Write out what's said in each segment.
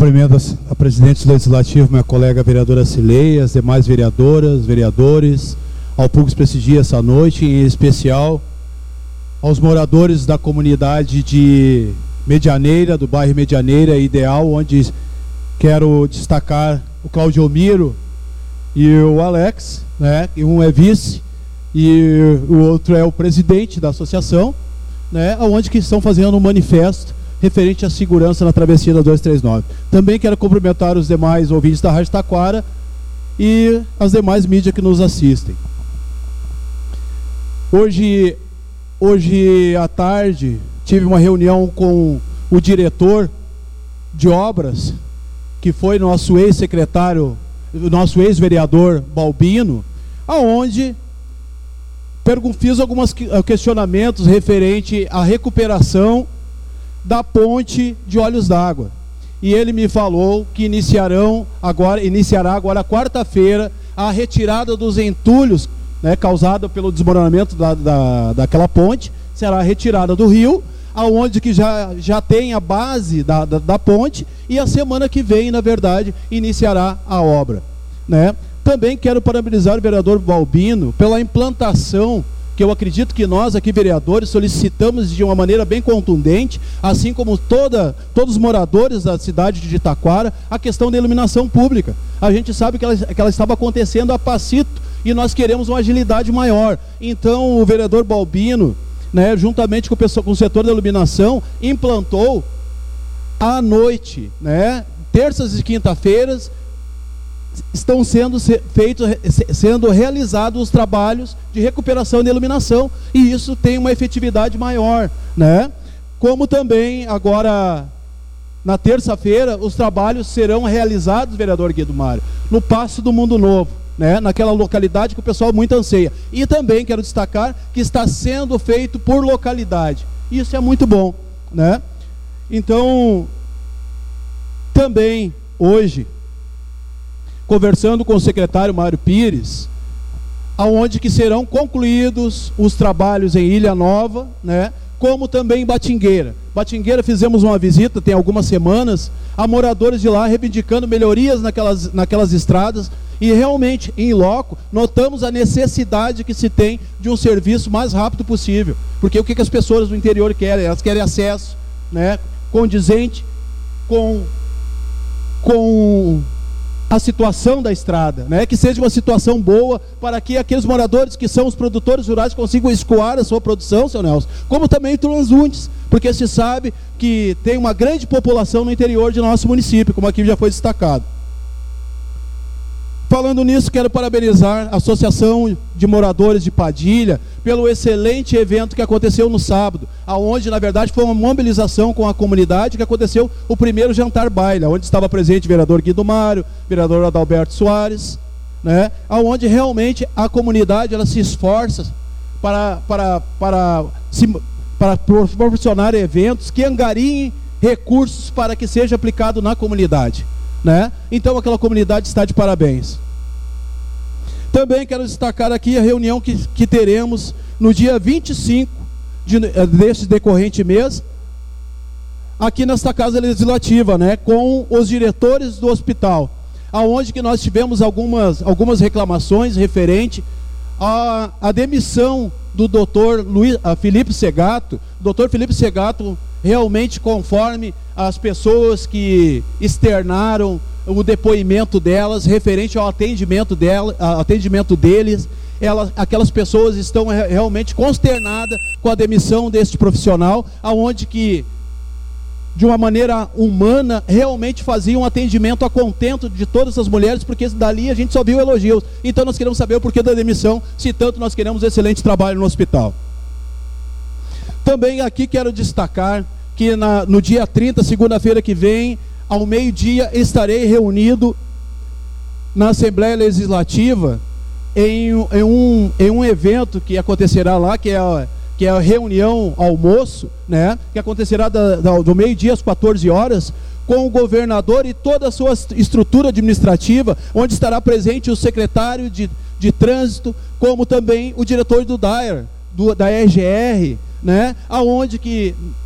Cumprimento a presidente do Legislativo, minha colega vereadora Cileia, as demais vereadoras, vereadores, ao público que prestigia essa noite, em especial aos moradores da comunidade de Medianeira, do bairro Medianeira Ideal, onde quero destacar o Claudio Miro e o Alex, né? Um é vice e o outro é o presidente da associação, né? Onde que estão fazendo um manifesto referente à segurança na travessia da 239. Também quero cumprimentar os demais ouvintes da Rádio Taquara e as demais mídias que nos assistem. Hoje à tarde tive uma reunião com o diretor de obras, que foi nosso ex-secretário, nosso ex-vereador Balbino, aonde fiz alguns questionamentos referente à recuperação da ponte de Olhos d'Água. E ele me falou que iniciará agora quarta-feira a retirada dos entulhos, né, causada pelo desmoronamento daquela ponte, será retirada do rio, aonde que já tem a base da ponte, e a semana que vem, na verdade, iniciará a obra, né? Também quero parabenizar o vereador Balbino pela implantação, que eu acredito que nós aqui, vereadores, solicitamos de uma maneira bem contundente, assim como todos os moradores da cidade de Taquara, a questão da iluminação pública. A gente sabe que ela estava acontecendo a passito, e nós queremos uma agilidade maior. Então, o vereador Balbino, né, juntamente com o setor da iluminação, implantou à noite, né, terças e quinta-feiras, estão sendo realizados os trabalhos de recuperação de iluminação, e isso tem uma efetividade maior, né? Como também agora na terça-feira os trabalhos serão realizados, vereador Guido Mário, no Paço do Mundo Novo, né? Naquela localidade que o pessoal muito anseia. E também quero destacar que está sendo feito por localidade. Isso é muito bom, né? Então, também hoje, conversando com o secretário Mário Pires, aonde que serão concluídos os trabalhos em Ilha Nova, né, como também em Batingueira. Batingueira fizemos uma visita, tem algumas semanas, a moradores de lá reivindicando melhorias naquelas estradas, e realmente, em loco, notamos a necessidade que se tem de um serviço mais rápido possível. Porque o que as pessoas do interior querem? Elas querem acesso, né, condizente com a situação da estrada, né? Que seja uma situação boa para que aqueles moradores que são os produtores rurais consigam escoar a sua produção, seu Nelson, como também transuntes, porque se sabe que tem uma grande população no interior de nosso município, como aqui já foi destacado. Falando nisso, quero parabenizar a Associação de Moradores de Padilha pelo excelente evento que aconteceu no sábado, aonde, na verdade, foi uma mobilização com a comunidade, que aconteceu o primeiro jantar baile, onde estava presente o vereador Guido Mário, o vereador Adalberto Soares, né, aonde realmente a comunidade ela se esforça para proporcionar eventos que angariem recursos para que seja aplicado na comunidade, né? Então aquela comunidade está de parabéns. Também quero destacar aqui a reunião que teremos no dia 25 deste decorrente mês, aqui nesta Casa Legislativa, né, com os diretores do hospital, aonde que nós tivemos algumas reclamações referente à demissão do doutor Felipe Segato. Doutor Felipe Segato, realmente, conforme as pessoas que externaram o depoimento delas, referente ao atendimento deles, aquelas pessoas estão realmente consternadas com a demissão deste profissional, aonde que, de uma maneira humana, realmente fazia um atendimento a contento de todas as mulheres, porque dali a gente só viu elogios. Então nós queremos saber o porquê da demissão, se tanto nós queremos excelente trabalho no hospital. Também aqui quero destacar que no dia 30, segunda-feira que vem, ao meio-dia, estarei reunido na Assembleia Legislativa em um evento que acontecerá lá, que é a reunião almoço, né, que acontecerá do meio-dia às 14 horas, com o governador e toda a sua estrutura administrativa, onde estará presente o secretário de trânsito, como também o diretor do DAER, da EGR, né, aonde que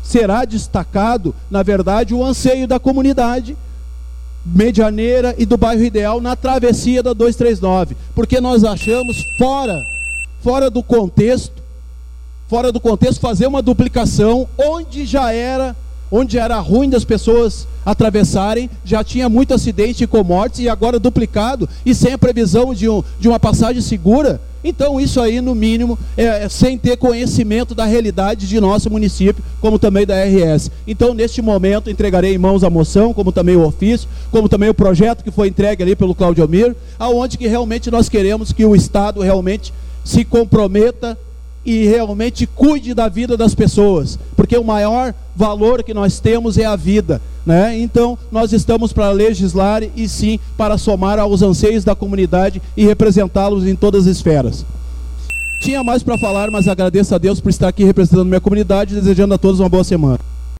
será destacado, na verdade, o anseio da comunidade medianeira e do bairro Ideal na travessia da 239, porque nós achamos fora do contexto fazer uma duplicação onde era ruim das pessoas atravessarem, já tinha muito acidente com mortes, e agora duplicado e sem a previsão de uma passagem segura. Então isso aí, no mínimo, sem ter conhecimento da realidade de nosso município, como também da RS. Então, neste momento, entregarei em mãos a moção, como também o ofício, como também o projeto que foi entregue ali pelo Claudio Almir, aonde que realmente nós queremos que o Estado realmente se comprometa e realmente cuide da vida das pessoas, porque o maior valor que nós temos é a vida, né? Então nós estamos para legislar e sim para somar aos anseios da comunidade e representá-los em todas as esferas. Tinha mais para falar, mas agradeço a Deus por estar aqui representando minha comunidade e desejando a todos uma boa semana.